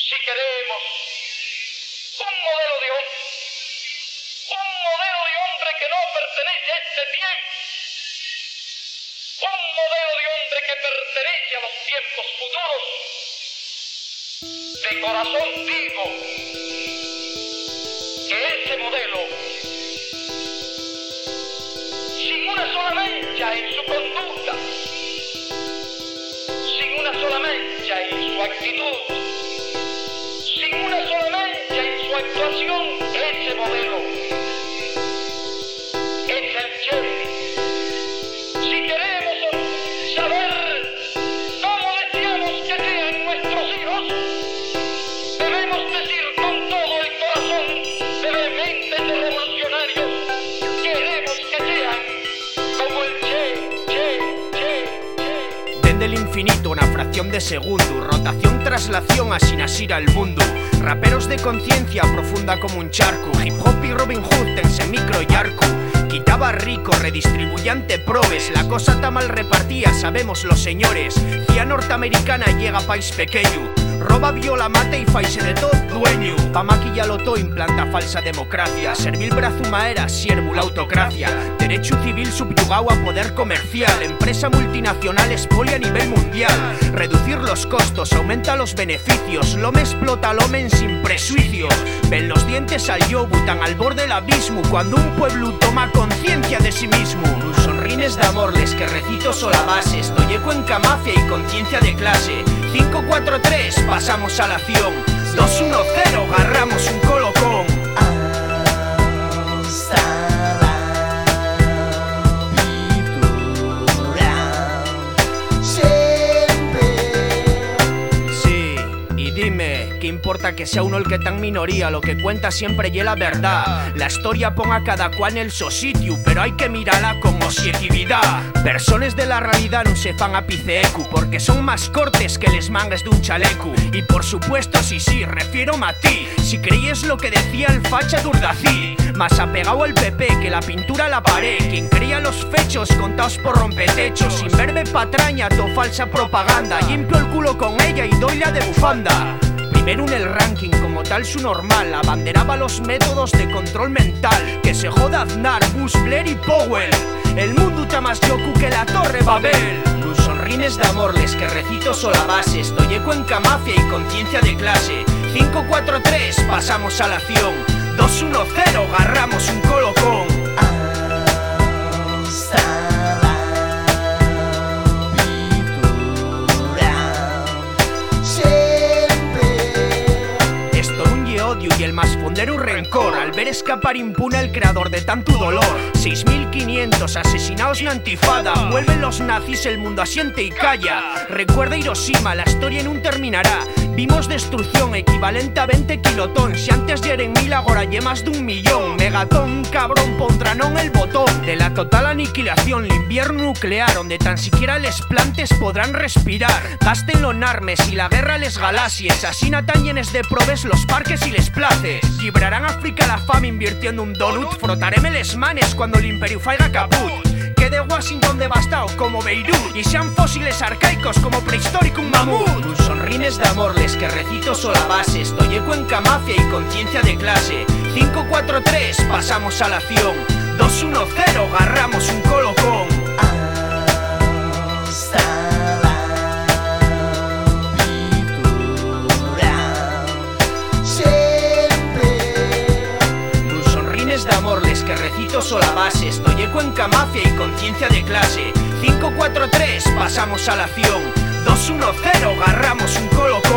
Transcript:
Si queremos un modelo de hombre que no pertenece a este tiempo, un modelo de hombre que pertenece a los tiempos futuros, de corazón digo que ese modelo, sin una sola mancha en su conducta, sin una sola mancha en su actitud, sin una sola mancha en su actuación, ese modelo es el Che. Si queremos saber cómo deseamos que sean nuestros hijos, debemos decir con todo el corazón de vehementes revolucionarios, queremos que sean como el Che. Dende l'infinito una fracción de segundo, rotación, traslación, así nasira el mundo. Raperos de conciencia profunda como un charco, hip hop y Robin Hood tense micro y arco. Quitaba rico, redistribuyante probes, la cosa está mal repartida, sabemos los señores. Cia norteamericana llega a país pequeño, roba, viola, mata y faise de todo dueño. Pa maquillarlo todo implanta falsa democracia, servil brazuma era siervo la autocracia. Derecho civil subyugado a poder comercial, empresa multinacional expolia a nivel mundial. Reducir los costos, aumenta los beneficios, l'home explota al hombre sin prejuicios. Ven los dientes al yobu tan al borde del abismo, cuando un pueblo toma conciencia de sí mismo. Sonrines de amorles que recito sola base, estoy eco en camafia y conciencia de clase. 5, 4, 3, pasamos a la acción. 2, 1, 0, agarramos un colocón. Dime, ¿qué importa que sea uno el que tan minoría? Lo que cuenta siempre y la verdad. La historia ponga a cada cual en el so sitio, pero hay que mirarla con objetividad. Personas de la realidad no se fan a piceecu, porque son más cortes que les mangas de un chaleco. Y por supuesto, sí, refiero a ti. Si creíes lo que decía el facha d'Urdací, más apegado al PP que la pintura a la pared. Quien creía los fechos contados por rompetechos, sin verbe patraña to falsa propaganda. Limpio el culo con ella y doy la de bufanda. Primero en el ranking, como tal su normal, abanderaba los métodos de control mental. Que se joda Aznar, Bush, Blair y Powell. El mundo está más yoku que la Torre Babel. Luz sonrines de amorles que recito sola base, estoy eco en camafia y conciencia de clase. 5, 4, 3, pasamos a la acción. 2, 1, 0, agarramos un colocón. Y el más fondero rencor al ver escapar impune el creador de tanto dolor. 6.500 asesinados en Antifada, vuelven los nazis, el mundo asiente y calla. Recuerda Hiroshima, la historia en un terminará. Vimos destrucción equivalente a 20 kilotón. Si antes ya eran 1000, ahora ya más de 1 millón. Megatón, cabrón, pondrán el botón de la total aniquilación, el invierno nuclear, donde tan siquiera les plantes podrán respirar. Gástenlo en armes y la guerra les galaxies, así tan llenes de probes los parques y les places. Librarán África la fama invirtiendo un donut, frotareme les manes cuando el imperio faiga caput. Quede Washington devastado como Beirut y sean fósiles arcaicos como prehistórico un mamut. Luz sonrines de amorles que recito sola base, estoy eco en camafia y conciencia de clase. 5, 4, 3, pasamos a la acción. 2, 1, 0, agarramos un colocón. De amorles que recito sola base, estoy eco en camafia y conciencia de clase. 5, 4, 3, pasamos a la acción. 2, 1, 0, agarramos un colocón.